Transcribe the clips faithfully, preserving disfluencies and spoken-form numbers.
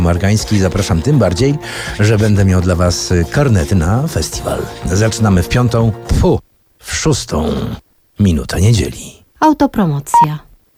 Margański. Zapraszam tym bardziej, że będę miał dla was karnety na festiwal. Zaczynamy w piątą, fu, w szóstą minutę niedzieli. Autopromocja.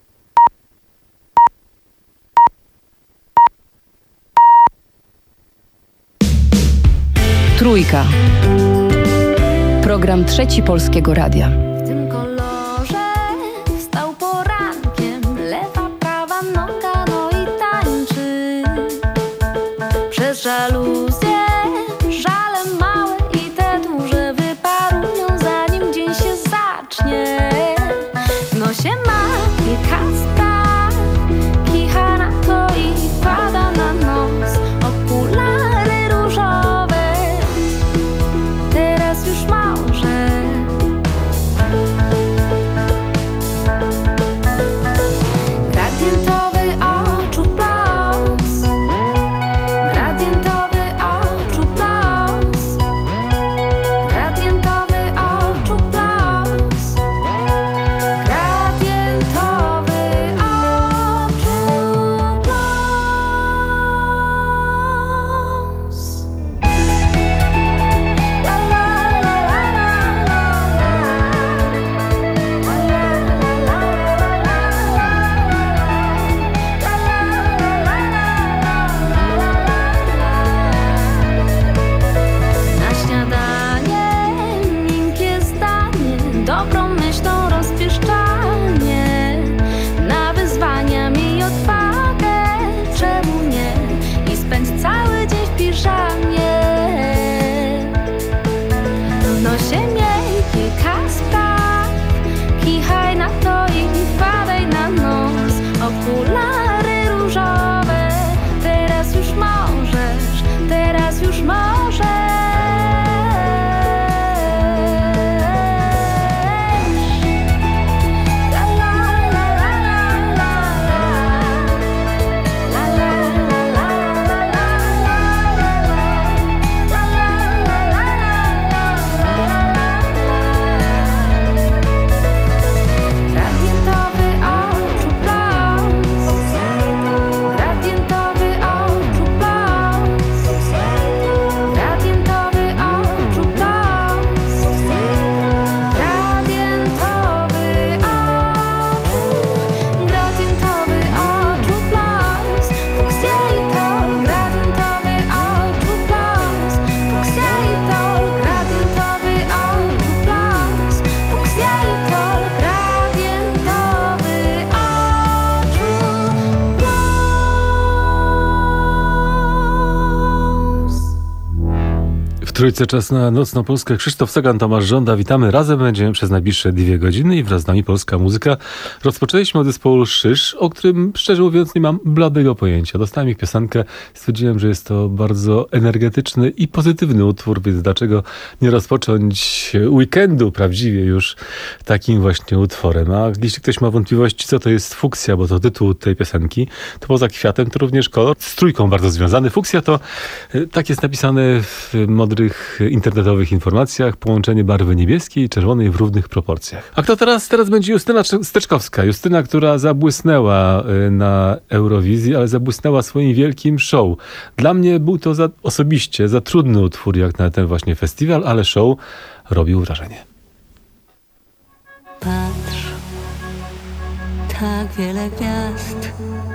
Trójka. Program Trzeci Polskiego Radia. W tym kolorze wstał porankiem, lewa, prawa noga, no i tańczy. Przez żaluzję żale małe i te duże wyparują, zanim dzień się zacznie. W nosie ma kilka spraw, kicha na to i wkłada na nos okulary różowe. Teraz już może. Gradientowy oczu blask, gradientowy oczu blask, gradientowy oczu blask, gradientowy oczu blask. La la la la la Na śniadanie miękkie zdanie, dobrą myślą rozpieszczanie. Na wyzwania miej odwagę, czemu nie? I spędź cały dzień w piżamie. W nosie miej kilka spraw, kichaj na to i wkładaj na nos okulary różowe. Teraz już możesz, teraz już możesz. La la la la la la la la la la Gradientowy oczu blask, gradientowy oczu blask, gradientowy oczu blask, gradientowy oczu, gradientowy oczu blask, fuksja i tol, gradientowy oczu blask, fuksja i tol, gradientowy oczu blask, fuksja i tol, gradientowy oczu blask. W Trójce czas na Nocną Polskę. Krzysztof Sagan, Tomasz Żąda. Witamy. Razem będziemy przez najbliższe dwie godziny i wraz z nami polska muzyka. Rozpoczęliśmy od zespołu Szysz, o którym szczerze mówiąc nie mam bladego pojęcia. Dostałem ich piosenkę, stwierdziłem, że jest to bardzo energetyczny i pozytywny utwór, więc dlaczego nie rozpocząć weekendu prawdziwie już takim właśnie utworem. A jeśli ktoś ma wątpliwości, co to jest fuksja, bo to tytuł tej piosenki, to poza kwiatem to również kolor z trójką bardzo związany. Fuksja to, e, tak jest napisane w modrych internetowych informacjach, połączenie barwy niebieskiej i czerwonej w równych proporcjach. A kto teraz? Teraz będzie Justyna Steczkowska. Justyna, która zabłysnęła e, na Eurowizji, ale zabłysnęła swoim wielkim show. Dla mnie był to za, osobiście za trudny utwór jak na ten właśnie festiwal, ale show robił wrażenie. Patrz, tak wiele gwiazd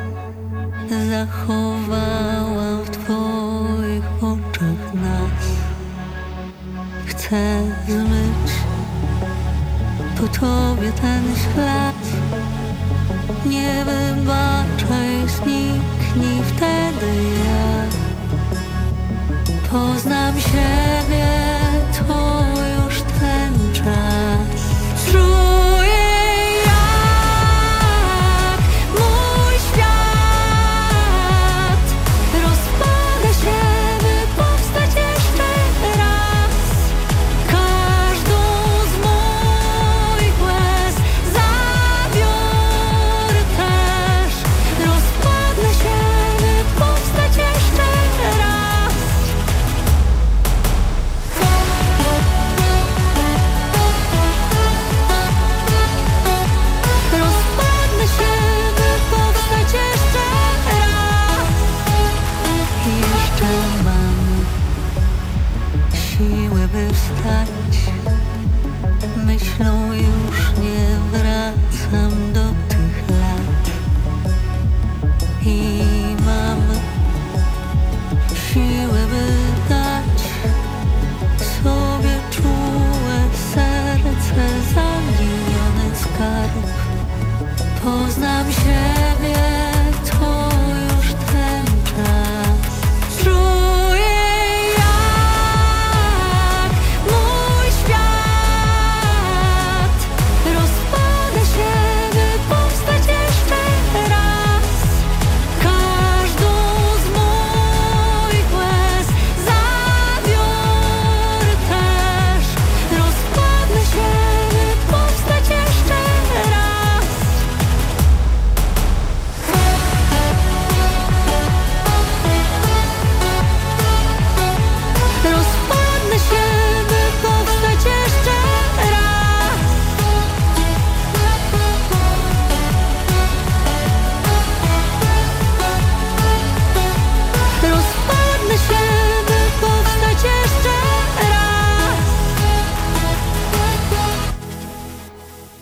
zachowałam w twoich oczach nas. Chcę zmyć po tobie ten ślad. Nie wybaczaj, zniknij wtedy jak poznam siebie, to już ten czas. Czuję jak mój świat rozpada się, by powstać jeszcze raz. Każdą z moich łez zabiorę też. Rozpadnę się, by powstać jeszcze raz.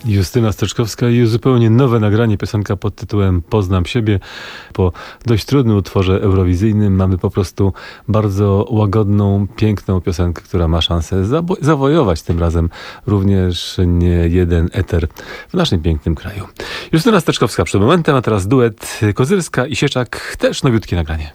Justyna Steczkowska i zupełnie nowe nagranie, piosenka pod tytułem Poznam siebie. Po dość trudnym utworze eurowizyjnym mamy po prostu bardzo łagodną, piękną piosenkę, która ma szansę zabo- zawojować tym razem również nie jeden eter w naszym pięknym kraju. Justyna Steczkowska przed momentem, a teraz duet Kozyrska i Sieczak, też nowiutkie nagranie.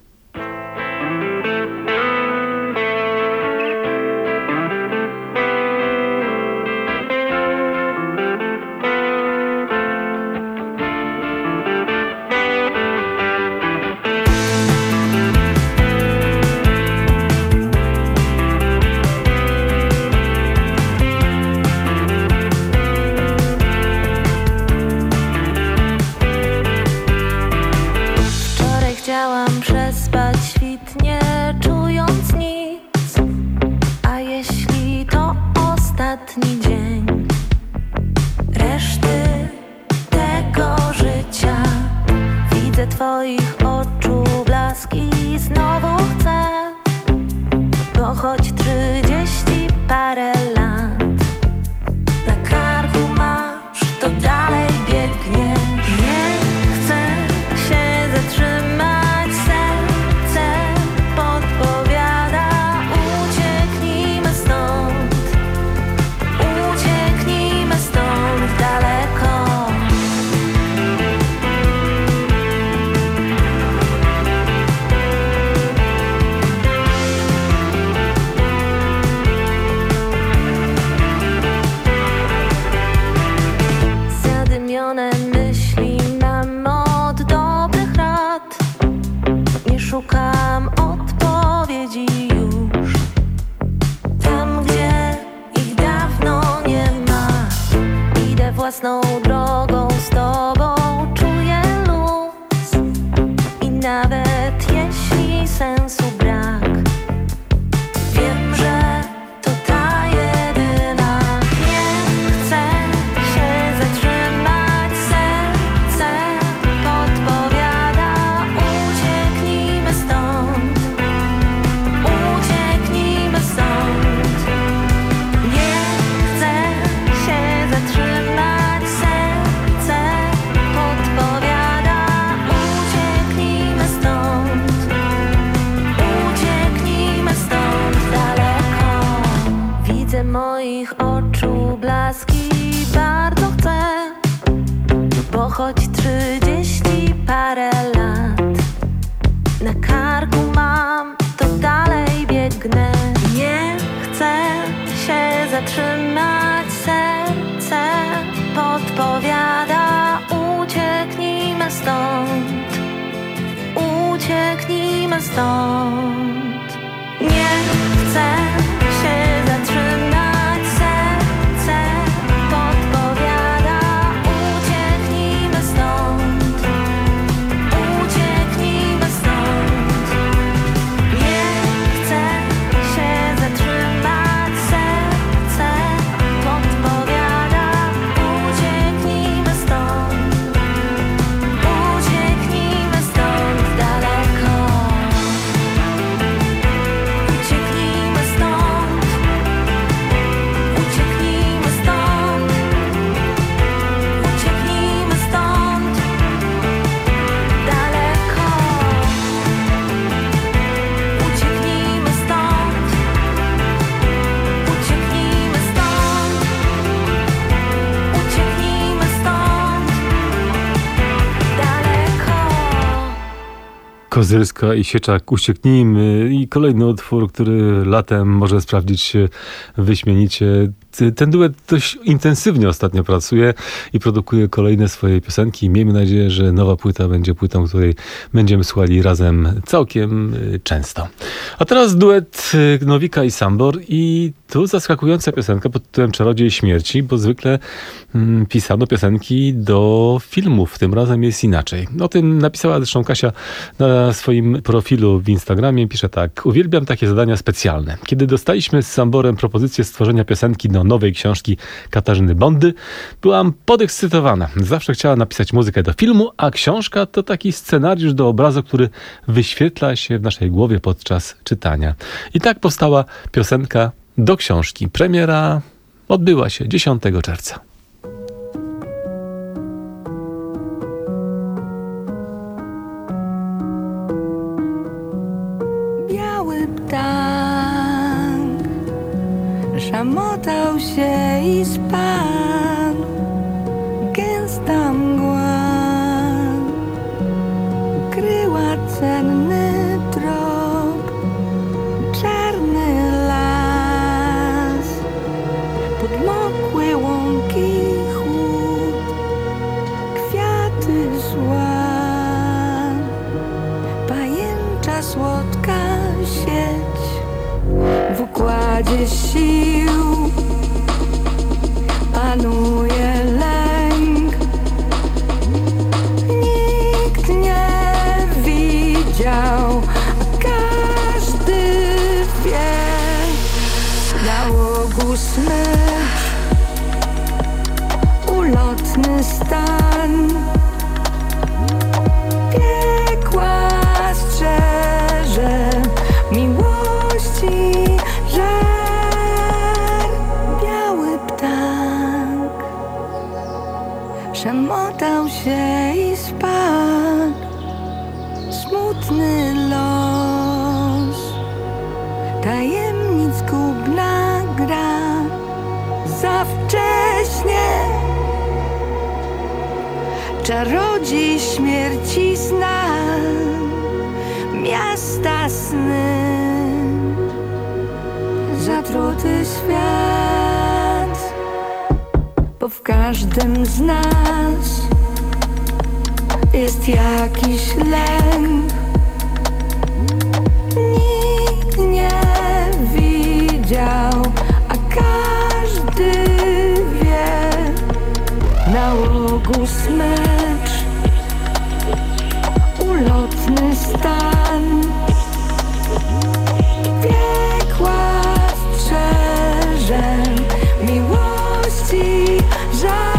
Wczoraj chciałam przespać świt, nie czując nic. A jeśli to ostatni dzień reszty tego życia, widzę twoich oczu blaski, znowu chcę, bo choć trzydzieści parę lat na karku masz, to dalej biegnie. Nie chcę się zatrzymać, serce podpowiada. Ucieknijmy stąd, ucieknijmy stąd daleko. Zadymione myśli mam od dobrych rad. Nie szukam odpowiedzi już tam, gdzie ich dawno nie ma. Idę własną drogą z tobą, czuję luz. I nawet jeśli sensu brak, wiem, że to ta jedyna. Nie chcę się zatrzymać, serce podpowiada. Ucieknijmy stąd, ucieknijmy stąd. Nie chcę się zatrzymać, serce podpowiada. Ucieknijmy stąd, ucieknijmy stąd daleko. Widzę moich oczu blaski, bardzo chcę, bo choć trzydzieści parę lat na karku mam, to dalej biegnę. Nie chcę się zatrzymać, serce podpowiada. Ucieknijmy stąd, ucieknijmy stąd. Nie chcę się zatrzymać, serce podpowiada. Ucieknijmy stąd, ucieknijmy stąd. Nie chcę się zatrzymać, serce podpowiada. Ucieknijmy stąd, ucieknijmy stąd daleko. Ucieknijmy stąd, ucieknijmy stąd, ucieknijmy stąd daleko. Ucieknijmy stąd, ucieknijmy stąd, ucieknijmy stąd daleko. Kozyrska i Sieczak, Ucieknijmy, i kolejny utwór, który latem może sprawdzić się wyśmienicie. Ten duet dość intensywnie ostatnio pracuje i produkuje kolejne swoje piosenki. Miejmy nadzieję, że nowa płyta będzie płytą, której będziemy słuchali razem całkiem y, często. A teraz duet y, Nowika i Sambor, i tu zaskakująca piosenka pod tytułem Czarodziej Śmierci, bo zwykle mm, pisano piosenki do filmów. Tym razem jest inaczej. O tym napisała zresztą Kasia na swoim profilu w Instagramie. Pisze tak: uwielbiam takie zadania specjalne. Kiedy dostaliśmy z Samborem propozycję stworzenia piosenki do nowej książki Katarzyny Bondy, byłam podekscytowana. Zawsze chciała napisać muzykę do filmu, a książka to taki scenariusz do obrazu, który wyświetla się w naszej głowie podczas czytania. I tak powstała piosenka do książki. Premiera odbyła się dziesiątego czerwca. ptak szamotał się i spadł. Gęsta mgła kryła cenny trop, czarny las, podmokłe łąki, chłód, kwiaty zła, pajęcza słodka sieć w układzie sił. Panuje lęk, nikt nie widział, a każdy wie. Nałogu smycz, ulotny stan, piekła strzeże, miłości żar. Biały ptak szamotał się i spadł. Smutny los, tajemnic gubna gra. Za wcześnie czarodziej śmierci zna miasta sny. Zatruty świat, bo w każdym z nas jest jakiś lęk. Nikt nie widział, a każdy wie. Nałogu smycz, ulotny stan, piekła strzeże, miłości żal.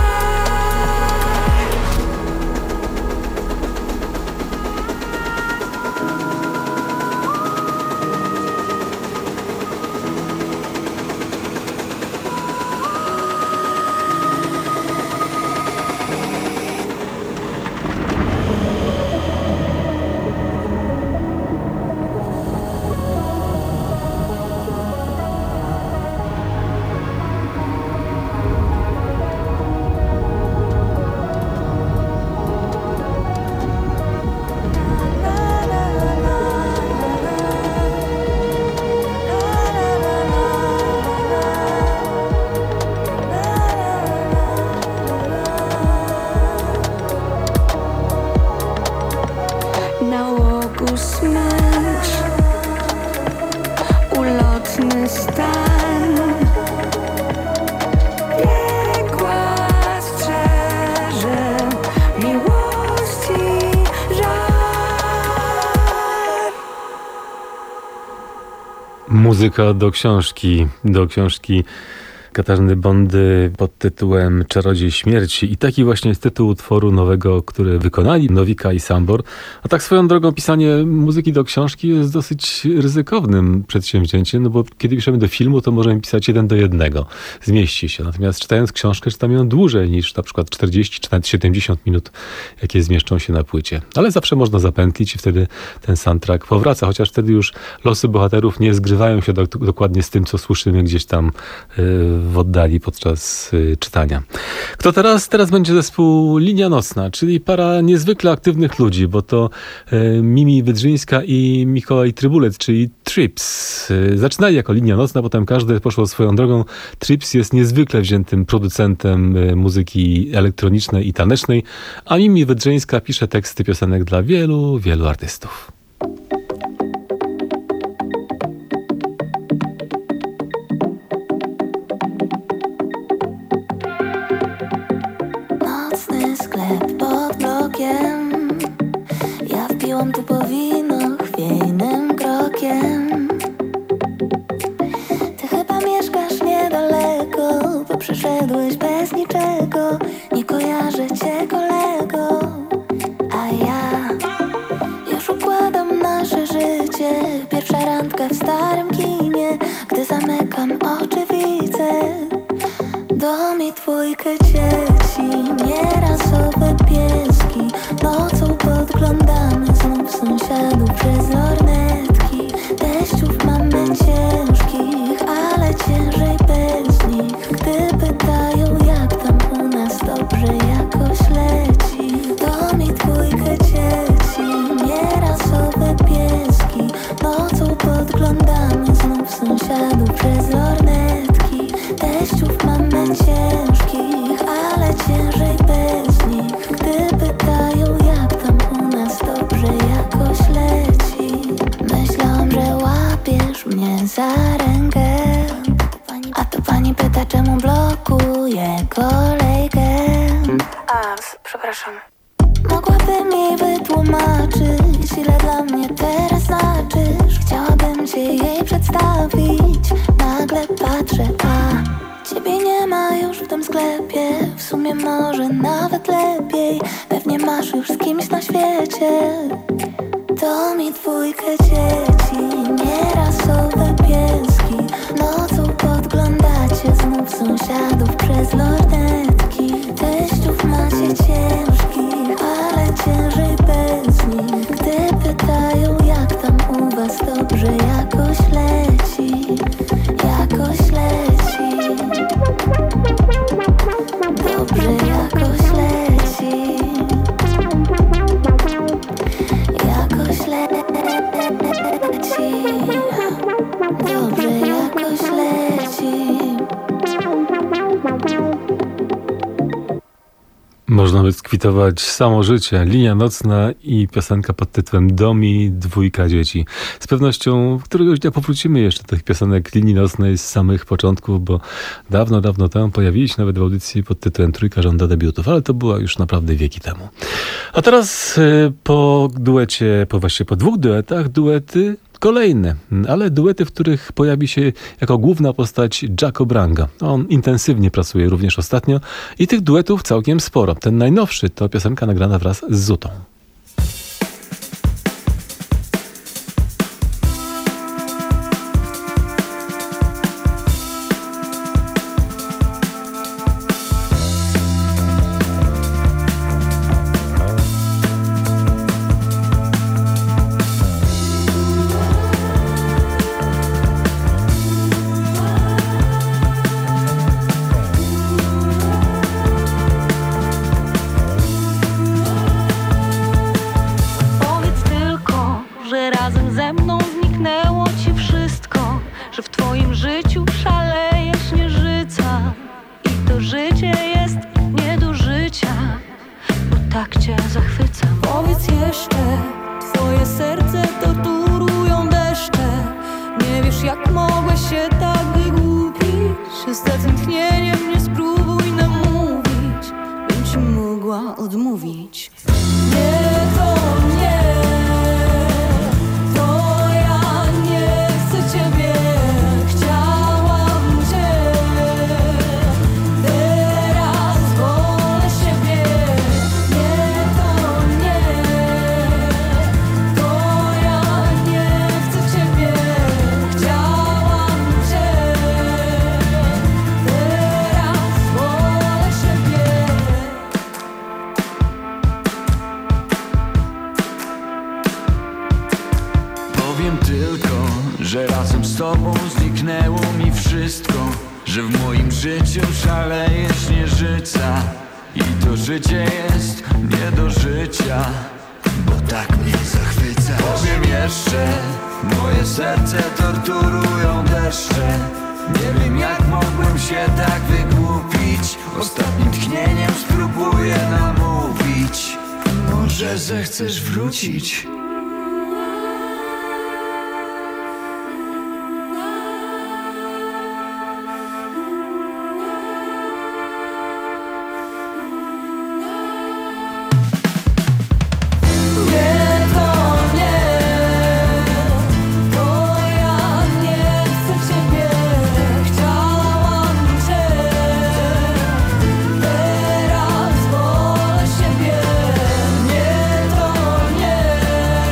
Nałogu smycz, ulotny stan, piekła strzeże, miłości żar. Muzyka do książki, do książki Katarzyny Bondy pod tytułem Czarodziej śmierci. I taki właśnie jest tytuł utworu nowego, który wykonali Nowika i Sambor. A tak swoją drogą pisanie muzyki do książki jest dosyć ryzykownym przedsięwzięciem, no bo kiedy piszemy do filmu, to możemy pisać jeden do jednego. Zmieści się. Natomiast czytając książkę, czytam ją dłużej niż na przykład czterdzieści czy nawet siedemdziesiąt minut, jakie zmieszczą się na płycie. Ale zawsze można zapętlić i wtedy ten soundtrack powraca, chociaż wtedy już losy bohaterów nie zgrywają się do, dokładnie z tym, co słyszymy gdzieś tam yy, w oddali podczas y, czytania. Kto teraz? Teraz będzie zespół Linia Nocna, czyli para niezwykle aktywnych ludzi, bo to y, Mimi Wydrzyńska i Mikołaj Trybulec, czyli Trips. Y, zaczynali jako Linia Nocna, potem każdy poszło swoją drogą. Trips jest niezwykle wziętym producentem y, muzyki elektronicznej i tanecznej, a Mimi Wydrzyńska pisze teksty piosenek dla wielu, wielu artystów. Nocny sklep pod blokiem. Ja wbiłam tu po wino chwiejnym krokiem. Ty chyba mieszkasz niedaleko, bo przeszedłeś bez niczego. Nie kojarzę cię, kolego. A ja już układam nasze życie. Pierwsza randka w starym kinie. Gdy zamykam oczy, widzę dom i dwójkę dzieci, nierasowe pieski. Nocą podglądamy znów sąsiadów przez lornetki. Teściów mam znów sąsiadów przez lornetki. Teściów mamy ciężkich, ale ciężej bez nich. Gdy pytają jak tam u nas, dobrze jakoś leci. Myślałam, że łapiesz mnie za rękę, a to pani pyta czemu blokuje kolejkę. A, przepraszam. Mogłabym jej wytłumaczyć, ile dla mnie teraz znaczysz. Chciałabym cię jej przedstawić. Nagle patrzę, a ciebie nie ma już w tym sklepie. W sumie może nawet lepiej. Pewnie masz już z kimś na świecie. To mi dwójkę dzieci, nierasowe pieski. Nocą podglądacie znów sąsiadów przez lornetki. Teściów macie ciężkich, ale ciężej bez nich. Gdy pytają jak tam u was, dobrze jakoś leci. Jakoś leci. Dobrze jakoś leci. Jakoś leci. Dobrze jakoś leci. Można by skwitować samo życie. Linia nocna i piosenka pod tytułem Domi, dwójka dzieci. Z pewnością któregoś dnia powrócimy jeszcze do tych piosenek linii nocnej z samych początków, bo dawno, dawno temu pojawili się nawet w audycji pod tytułem Trójka żąda debiutów, ale to była już naprawdę wieki temu. A teraz y, po duecie, po właściwie po dwóch duetach, duety kolejne, ale duety, w których pojawi się jako główna postać Jaco Branga. On intensywnie pracuje również ostatnio i tych duetów całkiem sporo. Ten najnowszy to piosenka nagrana wraz z Zutą. Powiedz tylko, że razem ze mną zniknęło ci wszystko, że w twoim życiu szaleje śnieżyca i to życie jest nie do życia, bo tak cię zachwycam. Powiedz jeszcze, twoje serce torturują deszcze. Nie wiesz jak mogłeś się tak wygłupić, że z takim tchnieniem nie spróbuj namówić, bym ci mogła odmówić. Nie, to nie, to ja nie chcę ciebie, chciałam cię, teraz wolę siebie. Nie, to nie, to ja nie chcę ciebie, chciałam cię, teraz wolę siebie. Powiem tylko, że razem z tobą zniknęło mi wszystko, że w moim życiu szaleje śnieżyca i to życie jest nie do życia, bo tak mnie zachwyca. Powiem jeszcze, moje serce torturują deszcze. Nie wiem jak mogłem się tak wygłupić, ostatnim tchnieniem spróbuję namówić. Może zechcesz wrócić. Nie, to nie, to ja nie chcę ciebie, chciałam cię, teraz wolę siebie. Nie, to nie,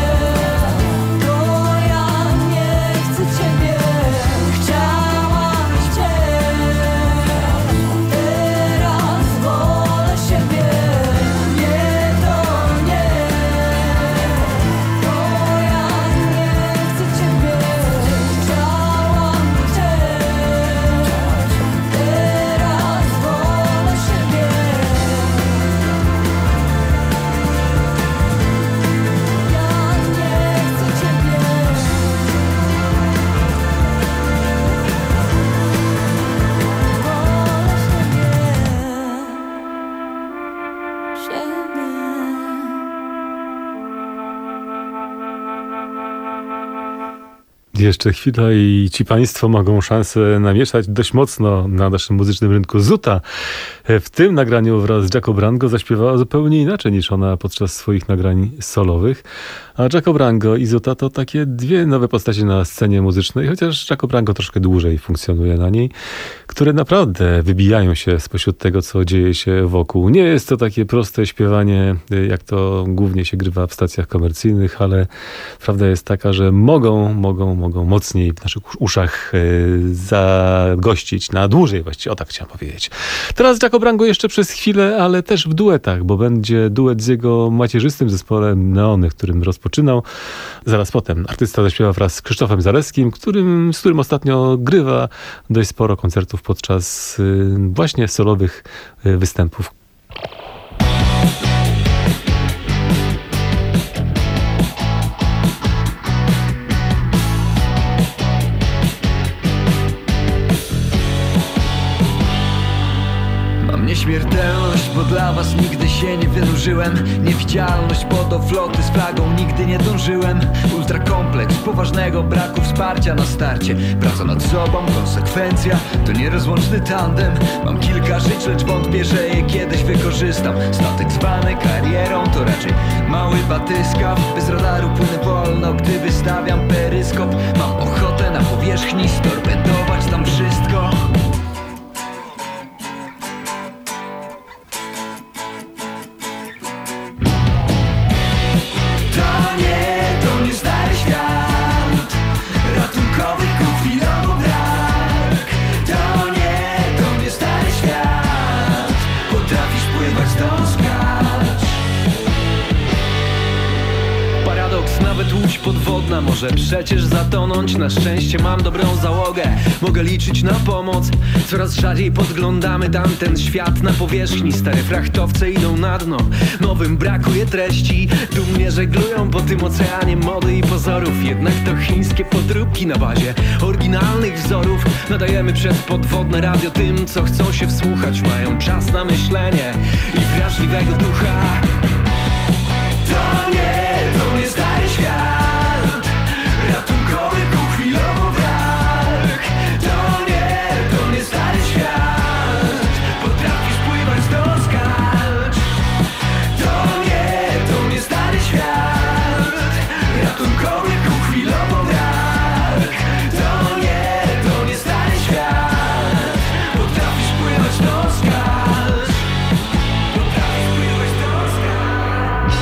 Jeszcze chwila i ci państwo mogą szansę namieszać dość mocno na naszym muzycznym rynku. Zuta w tym nagraniu wraz z Jacko Brango zaśpiewała zupełnie inaczej niż ona podczas swoich nagrań solowych. A Jacko Brango i Zuta to takie dwie nowe postacie na scenie muzycznej, chociaż Jacko Brango troszkę dłużej funkcjonuje na niej, które naprawdę wybijają się spośród tego, co dzieje się wokół. Nie jest to takie proste śpiewanie, jak to głównie się grywa w stacjach komercyjnych, ale prawda jest taka, że mogą, mogą, mogą mocniej w naszych uszach zagościć na dłużej właściwie. O tak chciałem powiedzieć. Teraz Jacko Brango jeszcze przez chwilę, ale też w duetach, bo będzie duet z jego macierzystym zespołem Neony, którym rozpoczynał. Zaraz potem artysta zaśpiewa wraz z Krzysztofem Zaleskim, którym, z którym ostatnio grywa dość sporo koncertów podczas właśnie solowych występów. Nieśmiertelność, bo dla was nigdy się nie wynurzyłem. Niewidzialność, bo do floty z flagą nigdy nie dążyłem. Ultrakompleks poważnego braku wsparcia na starcie. Praca nad sobą, konsekwencja to nierozłączny tandem. Mam kilka żyć, lecz wątpię, że je kiedyś wykorzystam. Statek zwany karierą to raczej mały batyskaw. Bez radaru płynę wolno, gdy wystawiam peryskop. Mam ochotę na powierzchni storpedować tam wszystko. Podwodna może przecież zatonąć. Na szczęście mam dobrą załogę, mogę liczyć na pomoc. Coraz rzadziej podglądamy tamten świat na powierzchni. Stare frachtowce idą na dno, nowym brakuje treści. Dumnie żeglują po tym oceanie mody i pozorów. Jednak to chińskie podróbki na bazie oryginalnych wzorów. Nadajemy przez podwodne radio tym, co chcą się wsłuchać. Mają czas na myślenie i wrażliwego ducha. To nie, to nie stary świat. Ratunkowy był chwilowo brak. To nie, to nie stary świat. Potrafisz pływać, to skacz. To nie, to nie stary świat. Ratunkowy był chwilowo brak. To nie, to nie stary świat. Potrafisz pływać, to skacz. Potrafisz pływać, to skacz.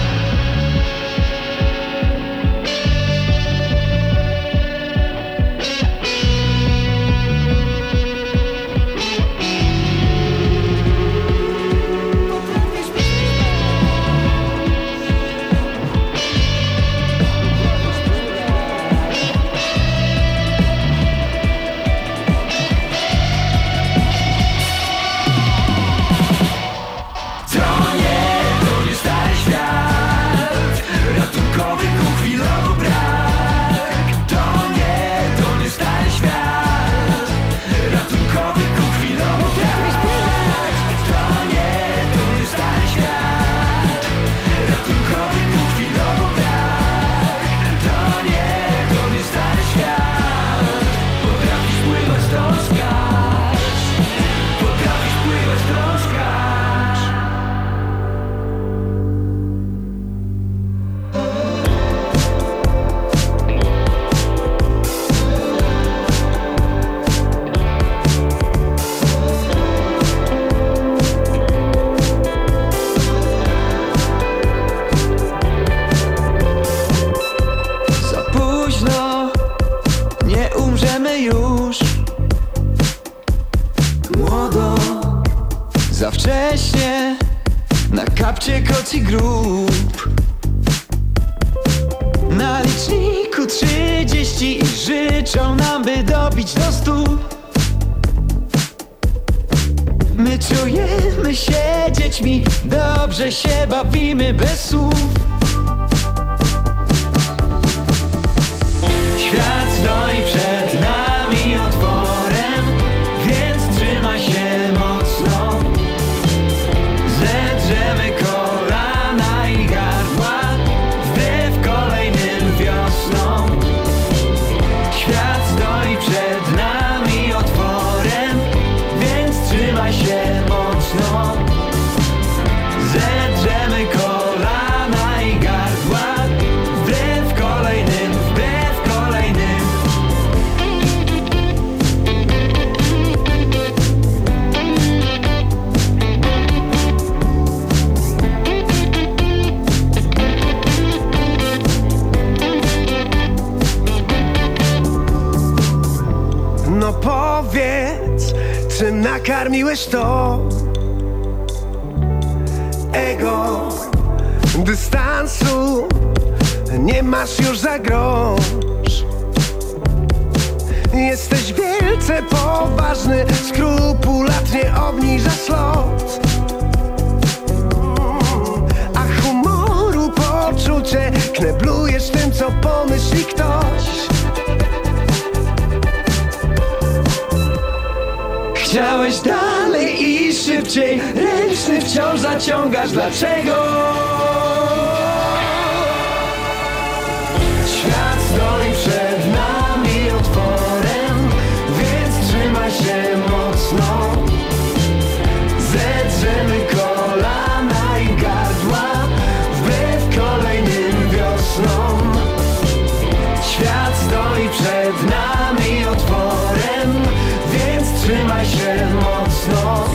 Za wcześnie na kapcie koci grób. Na liczniku trzydzieści i życzą nam, by dobić do stu. My czujemy się dziećmi, dobrze się bawimy bez słów. Świat stoi przed nami otworem, więc trzymaj się mocno. Zedrzemy kolana i gardła, wbrew kolejnym wiosnom. powiedz, czym nakarmiłeś to ego? Dystansu nie masz już za grosz. Jesteś wielce poważny, skrupulatnie obniżasz lot. A humoru poczucie kneblujesz tym, co pomyśli ktoś. Chciałeś dalej i szybciej, ręczny wciąż zaciągasz, dlaczego? Świat stoi przed nami otworem, więc trzymaj się mocno. Zedrzemy kolana i gardła, wbrew kolejnym wiosnom. Świat stoi przed nami otworem, więc trzymaj się mocno.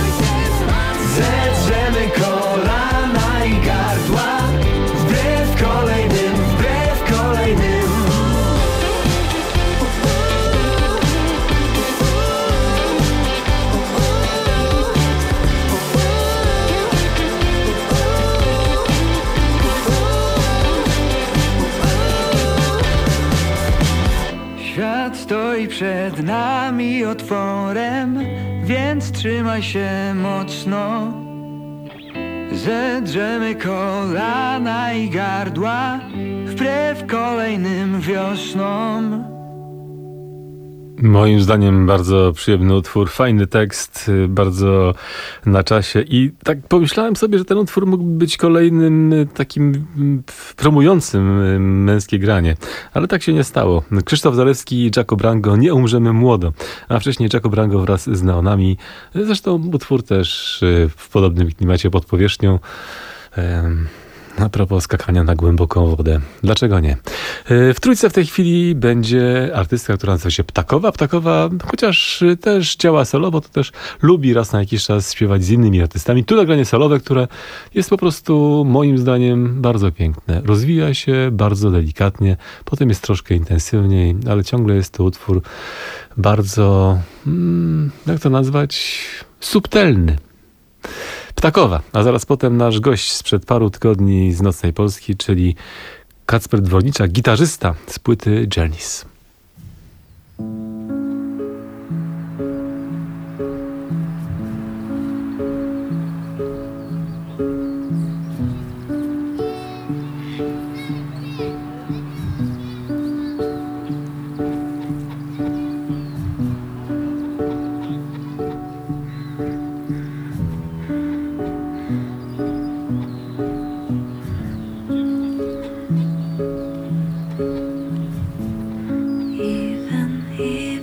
Zedrzemy kolana i gardła, wbrew kolejnym, wbrew kolejnym. Świat stoi przed nami otworem, więc trzymaj się mocno. Zedrzemy kolana i gardła, wbrew kolejnym wiosnom. Moim zdaniem bardzo przyjemny utwór, fajny tekst, bardzo na czasie i tak pomyślałem sobie, że ten utwór mógłby być kolejnym takim promującym męskie granie, ale tak się nie stało. Krzysztof Zalewski i Jaco Brango, Nie umrzemy młodo, a wcześniej Jaco Brango wraz z Neonami, zresztą utwór też w podobnym klimacie pod powierzchnią. A propos skakania na głęboką wodę. Dlaczego nie? W Trójce w tej chwili będzie artystka, która nazywa się Ptakowa. Ptakowa, chociaż też działa solowo, to też lubi raz na jakiś czas śpiewać z innymi artystami. Tu nagranie solowe, które jest po prostu moim zdaniem bardzo piękne. Rozwija się bardzo delikatnie, potem jest troszkę intensywniej, ale ciągle jest to utwór bardzo, hmm, jak to nazwać, subtelny. Ptakowa, a zaraz potem nasz gość sprzed paru tygodni z Nocnej Polski, czyli Kacper Dworniczak, gitarzysta z płyty Journeys. Even here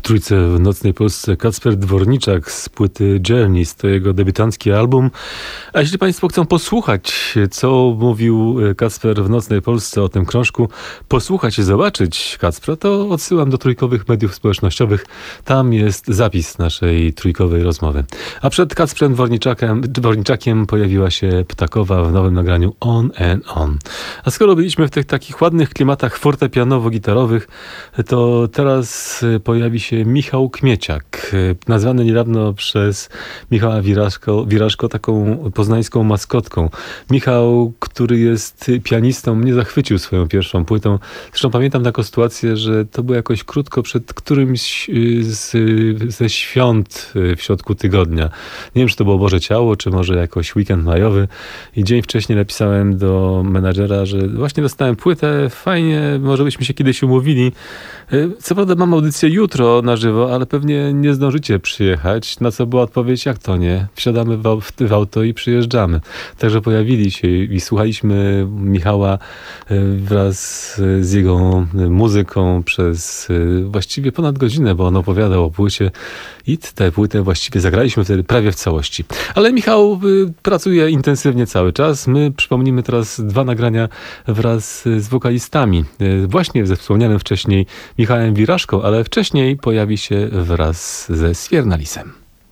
trójce w Nocnej Polsce Kacper Dworniczak z płyty Journeys, to jego debiutancki album. A jeśli Państwo chcą posłuchać, co mówił Kacper w Nocnej Polsce o tym krążku, posłuchać i zobaczyć Kacpra, to odsyłam do trójkowych mediów społecznościowych. Tam jest zapis naszej trójkowej rozmowy. A przed Kacprem Dworniczakiem, Dworniczakiem pojawiła się Ptakowa w nowym nagraniu On and On. A skoro byliśmy w tych takich ładnych klimatach fortepianowo-gitarowych, to teraz pojawi się Michał Kmieciak, nazwany niedawno przez Michała Wiraszko, Wiraszko taką poznańską maskotką. Michał, który jest pianistą, mnie zachwycił swoją pierwszą płytą. Zresztą pamiętam taką sytuację, że to było jakoś krótko przed którymś z, ze świąt w środku tygodnia. Nie wiem, czy to było Boże Ciało, czy może jakoś weekend majowy. I dzień wcześniej napisałem do menadżera, że właśnie dostałem płytę, fajnie, może byśmy się kiedyś umówili. Co prawda mam audycję jutro na żywo, ale pewnie nie zdążycie przyjechać. Na co była odpowiedź, jak to nie? Wsiadamy w, w auto i przyjeżdżamy. Także pojawili się i słuchaliśmy Michała wraz z jego muzyką przez właściwie ponad godzinę, bo on opowiadał o płycie i tę płytę właściwie zagraliśmy wtedy prawie w całości. Ale Michał pracuje intensywnie cały czas. My przypomnimy teraz dwa nagrania wraz z wokalistami. Właśnie ze wspomnianym wcześniej Michałem Wiraszką, ale wcześniej pojawi się wraz ze Swiernalisem.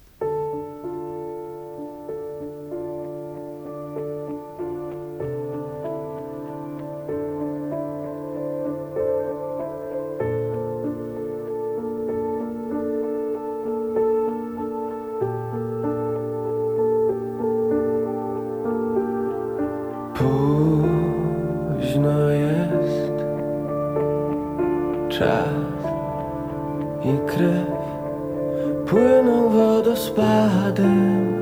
Późno jest, czas i krew płyną wodospadem.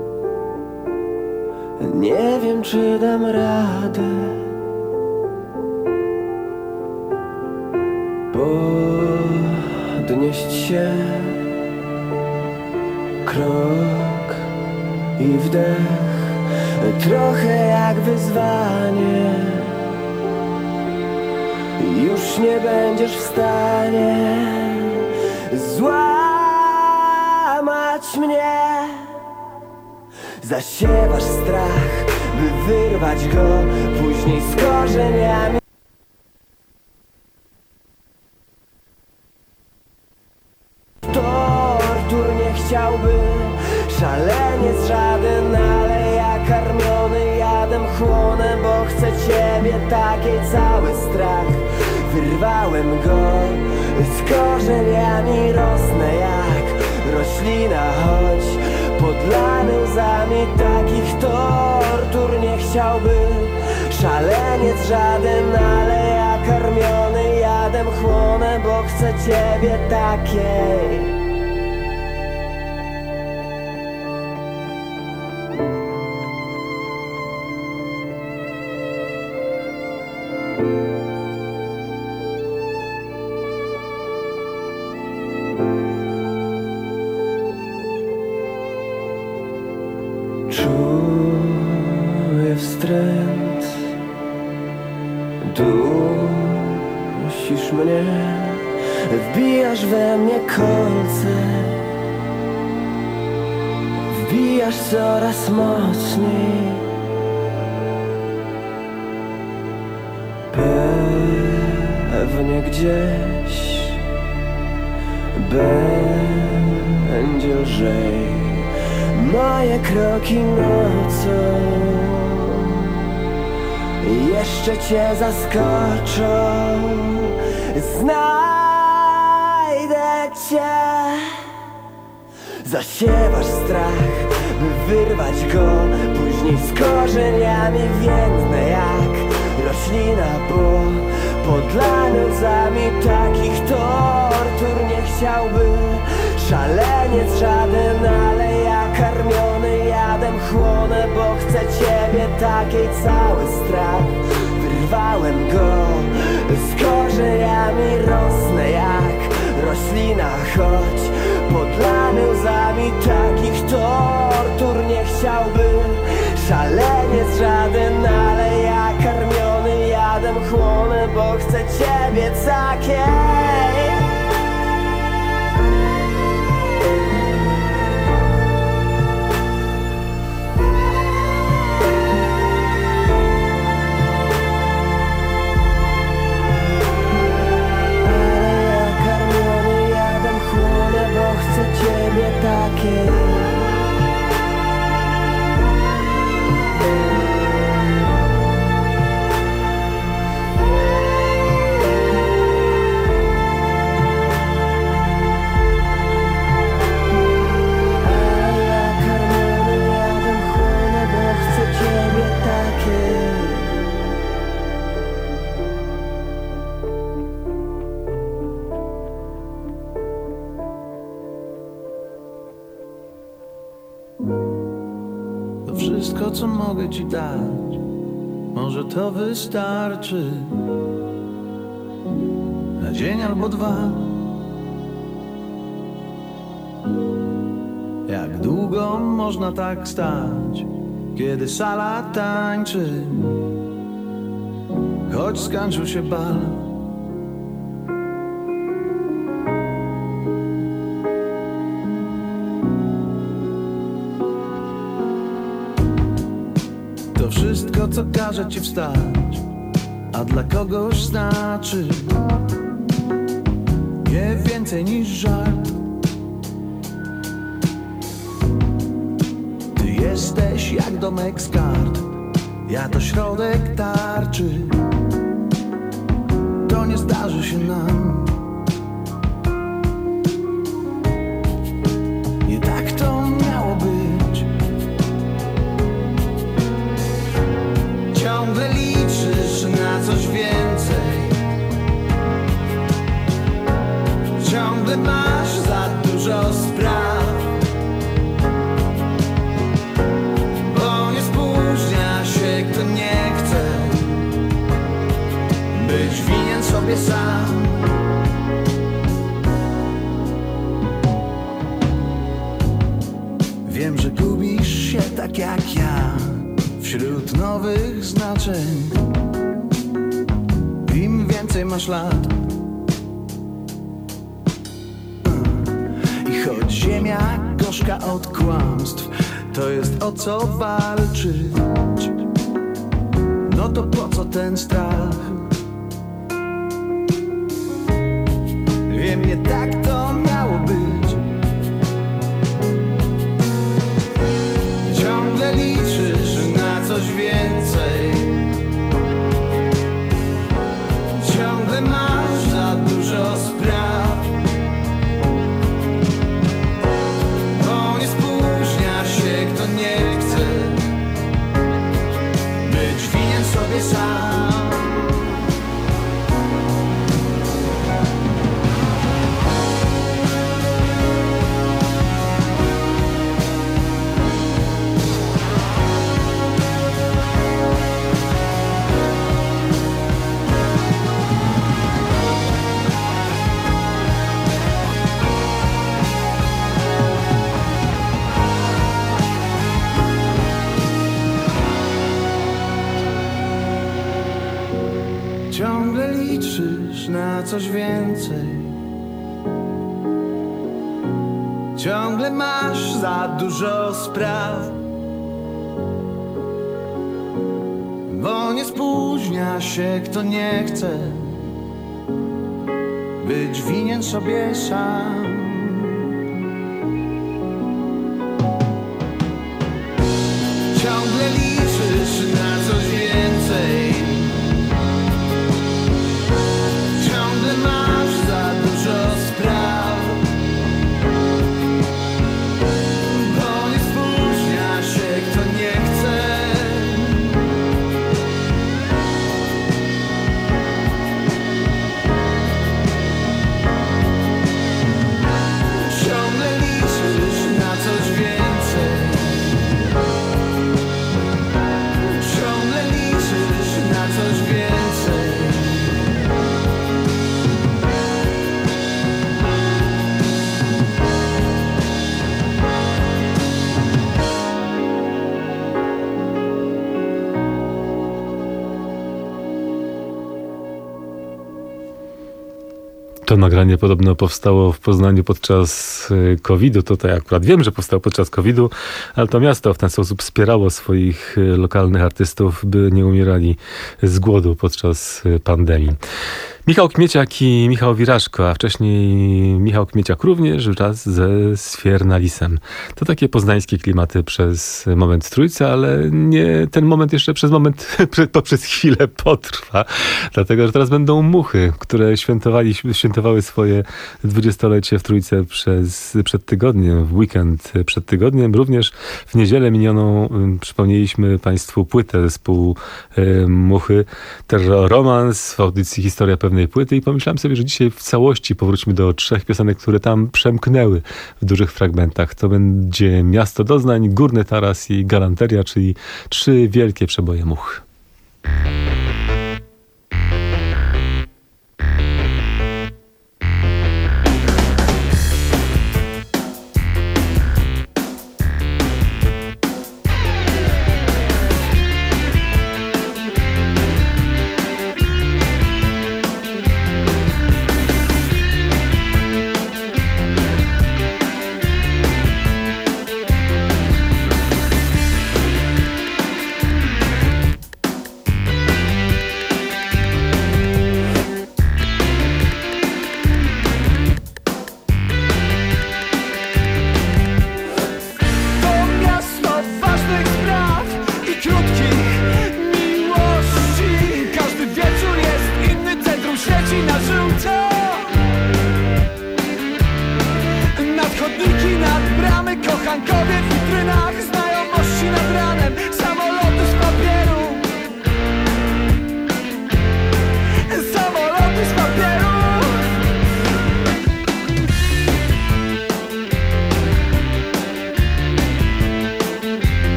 Nie wiem, czy dam radę podnieść się, krok i wdech. Trochę jak wyzwanie. Już nie będziesz w stanie złamać mnie. Zasiewasz strach, by wyrwać go później z korzeniami. Tortur nie chciałby, szaleniec żaden, ale ja karmiony jadem chłonę, bo chcę ciebie takiej cały strach. Wyrwałem go z korzeniami, rosnę jak roślina, choć podlany łzami. Takich tortur nie chciałby szaleniec żaden, ale ja karmiony jadem chłonę, bo chcę ciebie takiej. Czuję wstręt, dusisz mnie, wbijasz we mnie kolce, wbijasz coraz mocniej. Pewnie gdzieś będzie lżej. Moje kroki nocą jeszcze cię zaskoczą. Znajdę cię. Zasiewasz strach, by wyrwać go później z korzeniami. Więdnę jak roślina, bo podlany łzami. Takich tortur nie chciałby szaleniec żaden, ale ja karmiony jadem chłonę, bo chcę ciebie takiej cały strach. Wyrwałem go z korzeniami, rosnę jak roślina, choć podlany łzami. Takich tortur nie chciałby szaleniec żaden, ale ja karmiony jadem chłonę, bo chcę ciebie takiej. takie. To wszystko, co mogę ci dać, może to wystarczy na dzień albo dwa. Jak długo można tak stać, kiedy sala tańczy, choć skończył się bal? To wszystko, co każe ci wstać, a dla kogoś znaczy nie więcej niż żart. Ty jesteś jak domek z kart, ja to środek tarczy. To nie zdarzy się nam. Nie tak to miało być. Ciągle liczysz na coś więcej, ciągle masz za dużo spraw, bo nie spóźnia się kto nie chce być winien sobie sam. Wiem, że gubisz się tak jak ja wśród nowych znaczeń. Im więcej masz lat, i choć ziemia gorzka od kłamstw, to jest o co walczyć. No to po co ten strach? Wiem, nie tak to miało być. Ciągle liczysz na coś więcej, ciągle masz za dużo spraw, bo nie spóźnia się kto nie chce być winien sobie sam. Ciągle liczysz na coś więcej, ciągle masz za dużo spraw, bo nie spóźnia się kto nie chce być winien sobie sam. Ciągle liczysz na coś więcej, ciągle masz za dużo spraw, bo nie spóźnia się kto nie chce. Ciągle liczysz na coś więcej, ciągle liczysz na coś więcej. To nagranie podobno powstało w Poznaniu podczas kowida. Tutaj akurat wiem, że powstało podczas kowida, ale to miasto w ten sposób wspierało swoich lokalnych artystów, by nie umierali z głodu podczas pandemii. Michał Kmieciak i Michał Wiraszko, a wcześniej Michał Kmieciak również wraz ze Sfiernalisem. To takie poznańskie klimaty przez moment Trójcy, ale nie ten moment jeszcze przez moment, poprzez chwilę potrwa. Dlatego, że teraz będą Muchy, które świętowali, świętowały swoje dwudziestolecie w Trójce przez, przed tygodniem, w weekend przed tygodniem. Również w niedzielę minioną przypomnieliśmy Państwu płytę zespołu y, Muchy, Terror Romance w audycji Historia pewnej płyty i pomyślałem sobie, że dzisiaj w całości powróćmy do trzech piosenek, które tam przemknęły w dużych fragmentach. To będzie Miasto Doznań, Górny Taras i Galanteria, czyli trzy wielkie przeboje Much.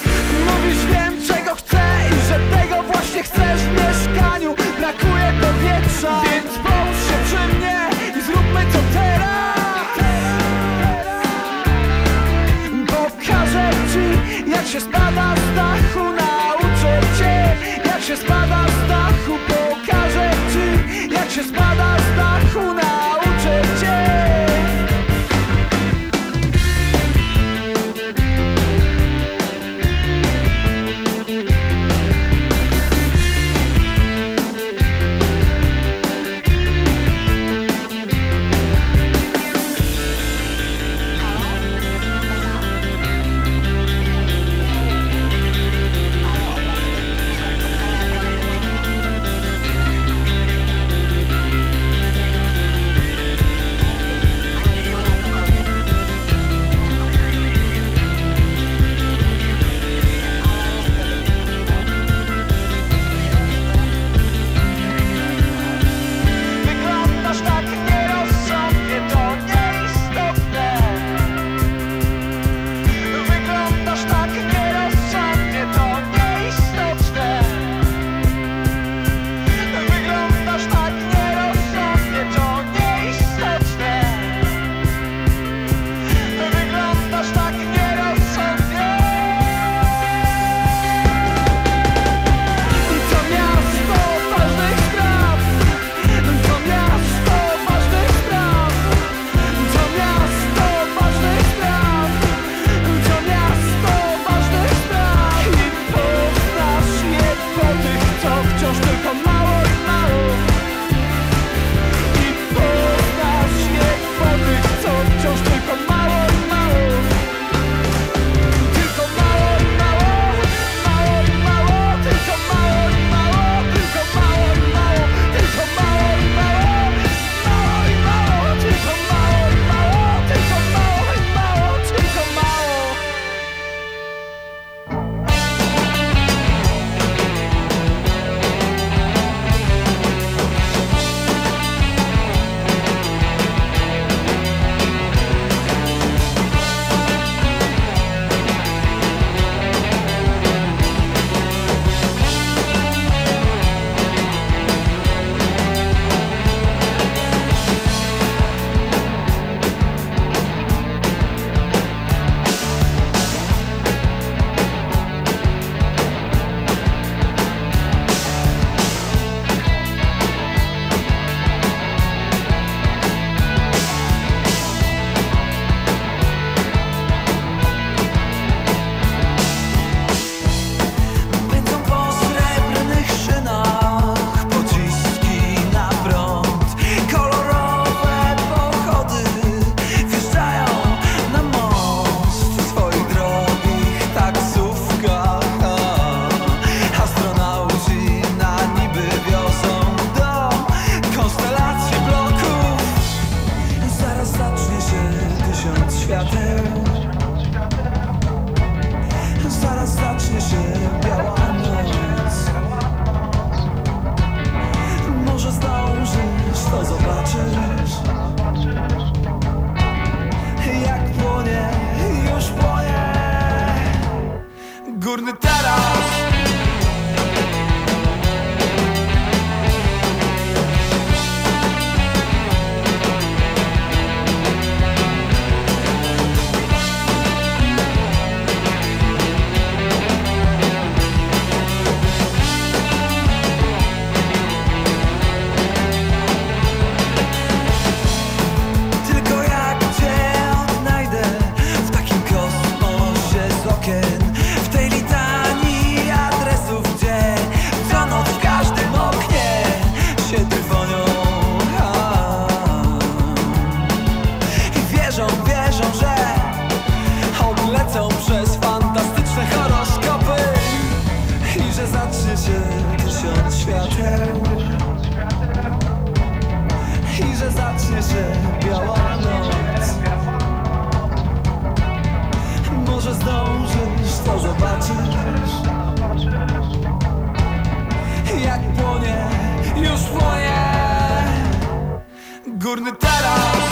Chcesz w mieszkaniu, brakuje powietrza. zacznie się tysiąc świateł i że zacznie się biała noc. Może zdążysz, to zobaczysz, jak płonie, już płonie górny taras.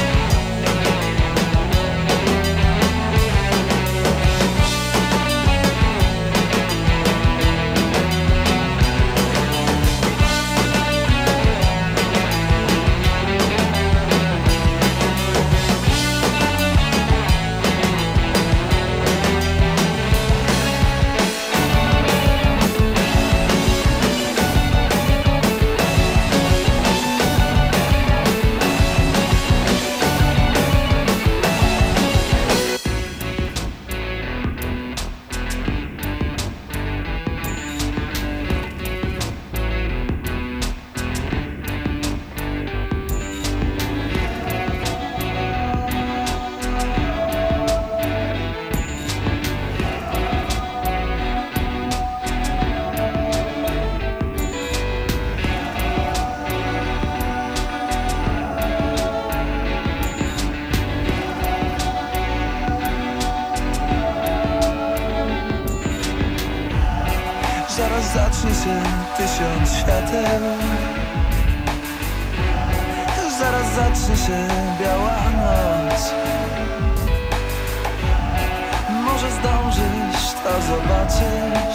Zaraz zacznie się tysiąc świateł, zaraz zacznie się biała noc. Może zdążysz, to zobaczysz,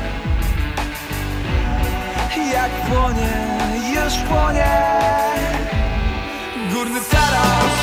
jak płonie, już płonie górny taras.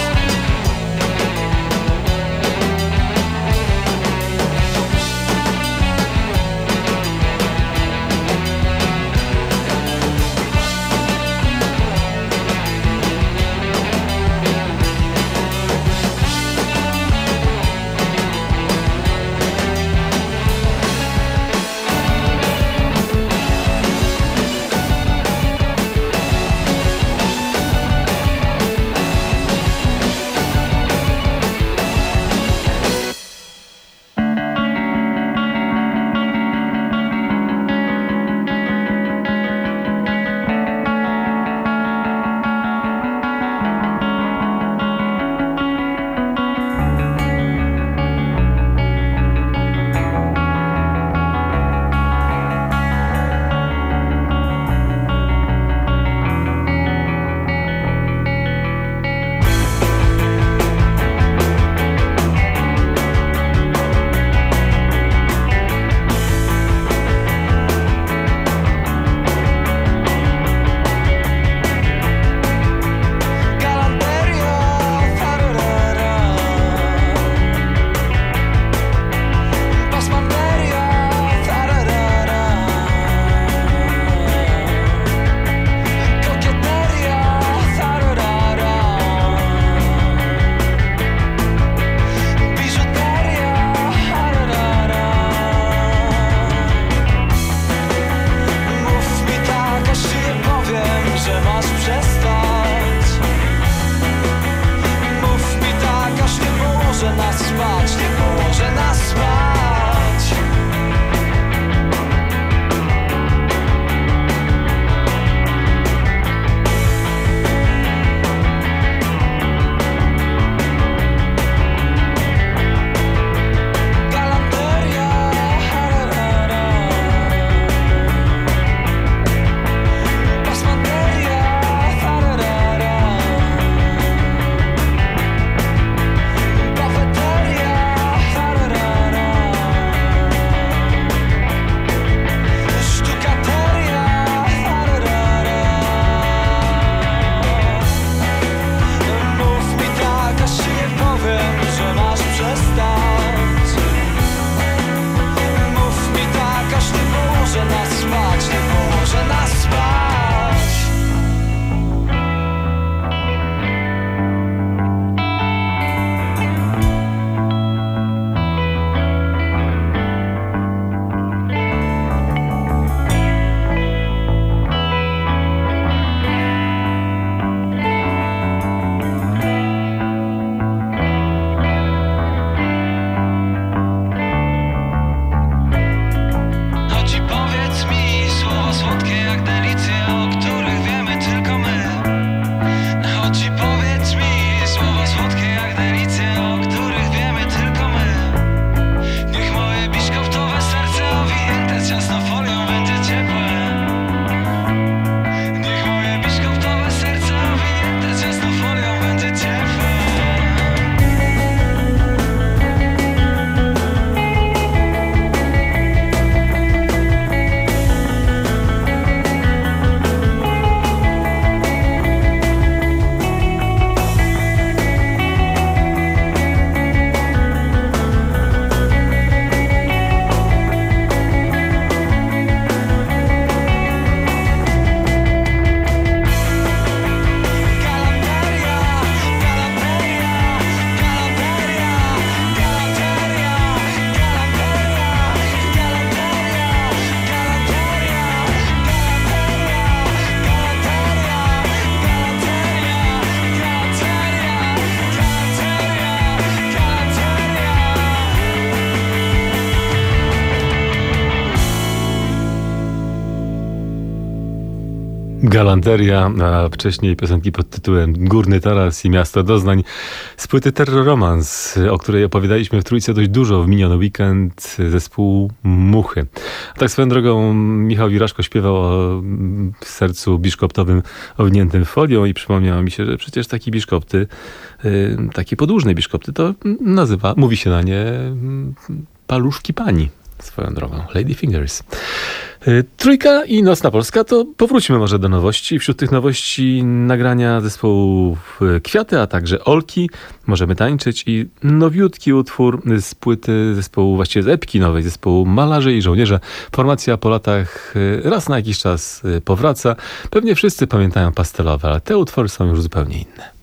Galanteria, a wcześniej piosenki pod tytułem Górny Taras i Miasto Doznań z płyty Terror Romance, o której opowiadaliśmy w Trójce dość dużo w miniony weekend, zespół Muchy. A tak swoją drogą Michał Wiraszko śpiewał o sercu biszkoptowym owiniętym folią i przypomniało mi się, że przecież taki biszkopty, takie podłużne biszkopty, to nazywa, mówi się na nie paluszki pani. Swoją drogą, Lady Fingers. Trójka i Nocna Polska, to powróćmy może do nowości. Wśród tych nowości nagrania zespołu Kwiaty, a także Olki, Możemy tańczyć i nowiutki utwór z płyty zespołu, właściwie z epki nowej, zespołu Malarze i Żołnierze. Formacja po latach raz na jakiś czas powraca. Pewnie wszyscy pamiętają Pastelowe, ale te utwory są już zupełnie inne.